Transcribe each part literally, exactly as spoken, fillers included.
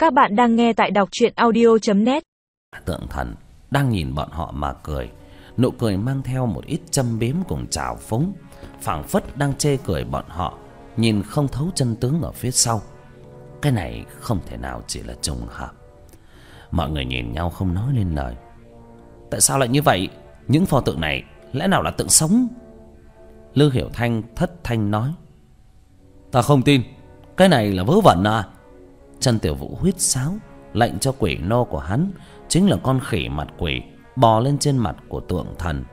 Các bạn đang nghe tại đọc truyện audio chấm net. Tượng thần đang nhìn bọn họ mà cười, nụ cười mang theo một ít châm biếm cùng trào phúng, phảng phất đang chê cười bọn họ, nhìn không thấu chân tướng ở phía sau. Cái này không thể nào chỉ là trùng hợp. Mọi người nhìn nhau không nói lên lời. Tại sao lại như vậy? Những pho tượng này lẽ nào là tượng sống? Lư Hiểu Thanh thất thanh nói. Ta không tin, cái này là vớ vẩn à? Trần Tiểu Vũ huýt sáo, lệnh cho quỷ nô của hắn, chính là con khỉ mặt quỷ, bò lên trên mặt của tượng thần,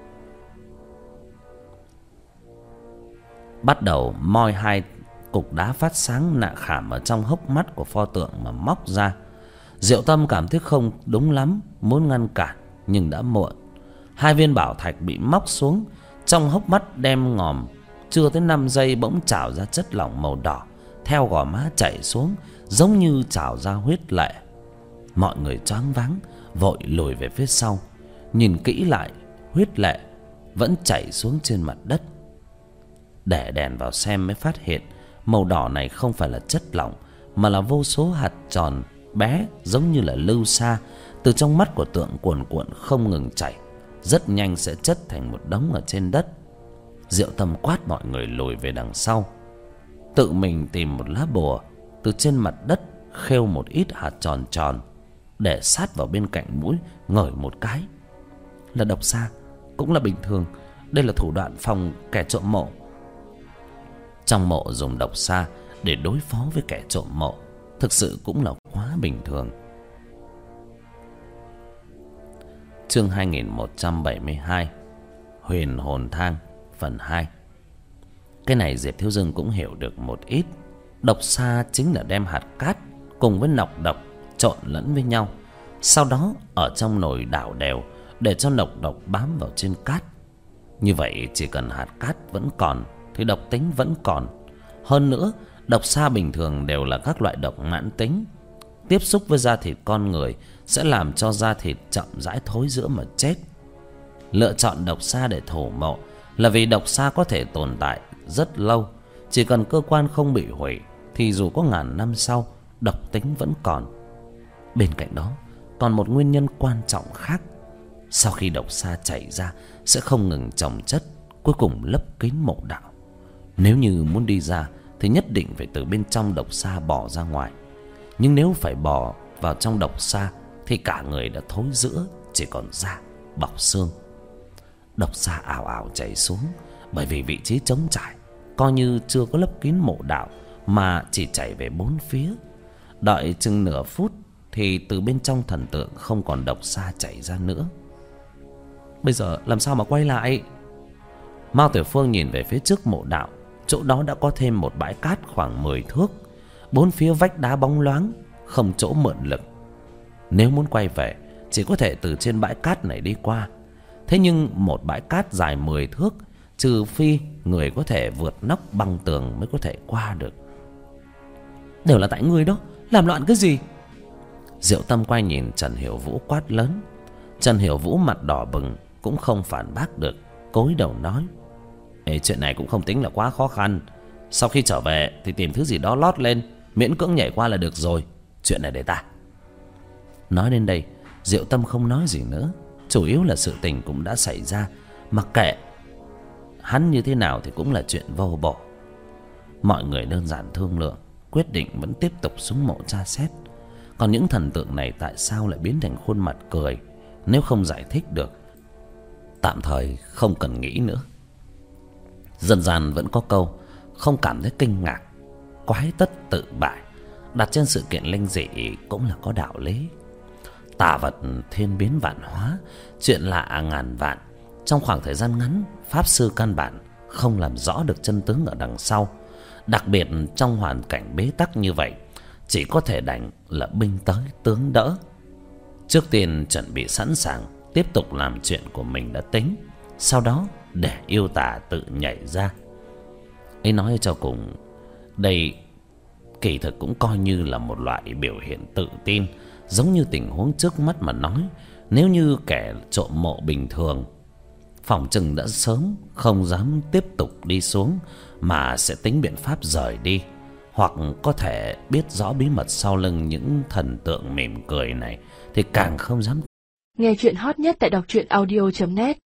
bắt đầu moi hai cục đá phát sáng nạ khảm ở trong hốc mắt của pho tượng mà móc ra. Diệu Tâm cảm thấy không đúng lắm, muốn ngăn cản nhưng đã muộn. Hai viên bảo thạch bị móc xuống, trong hốc mắt đen ngòm, chưa tới năm giây bỗng trào ra chất lỏng màu đỏ, theo gò má chảy xuống, giống như trào ra huyết lệ. Mọi người choáng váng, vội lùi về phía sau, nhìn kỹ lại, huyết lệ vẫn chảy xuống trên mặt đất. Để đèn vào xem mới phát hiện màu đỏ này không phải là chất lỏng, mà là vô số hạt tròn bé giống như là lưu sa từ trong mắt của tượng cuồn cuộn không ngừng chảy, rất nhanh sẽ chất thành một đống ở trên đất. Diệu Tâm quát mọi người lùi về đằng sau, tự mình tìm một lá bùa, từ trên mặt đất khêu một ít hạt tròn tròn, để sát vào bên cạnh mũi ngửi một cái. Là độc sa cũng là bình thường, đây là thủ đoạn phòng kẻ trộm mộ. Trong mộ dùng độc sa để đối phó với kẻ trộm mộ, thực sự cũng là quá bình thường. Chương hai nghìn một trăm bảy mươi hai, Huyền Hồn Thang phần hai. Cái này Diệp Thiếu Dương cũng hiểu được một ít. Độc sa chính là đem hạt cát cùng với nọc độc trộn lẫn với nhau, sau đó ở trong nồi đảo đều để cho nọc độc bám vào trên cát. Như vậy chỉ cần hạt cát vẫn còn thì độc tính vẫn còn. Hơn nữa, độc sa bình thường đều là các loại độc mãn tính, tiếp xúc với da thịt con người sẽ làm cho da thịt chậm rãi thối rữa mà chết. Lựa chọn độc sa để thổ mộ là vì độc sa có thể tồn tại rất lâu, chỉ cần cơ quan không bị hủy thì dù có ngàn năm sau, độc tính vẫn còn. Bên cạnh đó còn một nguyên nhân quan trọng khác. Sau khi độc sa chảy ra sẽ không ngừng chồng chất, cuối cùng lấp kín mộ đạo. Nếu như muốn đi ra thì nhất định phải từ bên trong độc sa bò ra ngoài. Nhưng nếu phải bò vào trong độc sa thì cả người đã thối rữa, chỉ còn da bọc xương. Độc sa ào ào chảy xuống, bởi vì vị trí trống trải, coi như chưa có lấp kín mộ đạo mà chỉ chảy về bốn phía. Đợi chừng nửa phút thì từ bên trong thần tượng không còn độc sa chảy ra nữa. Bây giờ làm sao mà quay lại? Mao Tiểu Phương nhìn về phía trước mộ đạo, chỗ đó đã có thêm một bãi cát khoảng mười thước, bốn phía vách đá bóng loáng, không chỗ mượn lực. Nếu muốn quay về chỉ có thể từ trên bãi cát này đi qua. Thế nhưng một bãi cát dài mười thước, trừ phi người có thể vượt nóc băng tường mới có thể qua được. Đều là tại ngươi đó, làm loạn cái gì? Diệu Tâm quay nhìn Trần Hiểu Vũ quát lớn. Trần Hiểu Vũ mặt đỏ bừng cũng không phản bác được, cúi đầu nói. Ê, chuyện này cũng không tính là quá khó khăn. Sau khi trở về thì tìm thứ gì đó lót lên, miễn cưỡng nhảy qua là được rồi. Chuyện này để ta. Nói đến đây, Diệu Tâm không nói gì nữa. Chủ yếu là sự tình cũng đã xảy ra, mặc kệ hắn như thế nào thì cũng là chuyện vô bổ. Mọi người đơn giản thương lượng, quyết định vẫn tiếp tục xuống mộ tra xét. Còn những thần tượng này tại sao lại biến thành khuôn mặt cười, nếu không giải thích được, tạm thời không cần nghĩ nữa. Dân gian vẫn có câu không cảm thấy kinh ngạc, quái tất tự bại, đặt trên sự kiện linh dị cũng là có đạo lý. Tà vật thiên biến vạn hóa, chuyện lạ ngàn vạn. Trong khoảng thời gian ngắn, pháp sư căn bản không làm rõ được chân tướng ở đằng sau. Đặc biệt trong hoàn cảnh bế tắc như vậy, chỉ có thể đành là binh tới tướng đỡ. Trước tiên chuẩn bị sẵn sàng, tiếp tục làm chuyện của mình đã tính, sau đó để yêu tà tự nhảy ra. Ấy nói cho cùng, đây kỳ thực cũng coi như là một loại biểu hiện tự tin. Giống như tình huống trước mắt mà nói, nếu như kẻ trộm mộ bình thường, phỏng chừng đã sớm không dám tiếp tục đi xuống, mà sẽ tính biện pháp rời đi. hoặc có thể biết rõ bí mật sau lưng những thần tượng mỉm cười này thì càng không dám. Nghe chuyện hot nhất tại đọc truyện audio chấm net.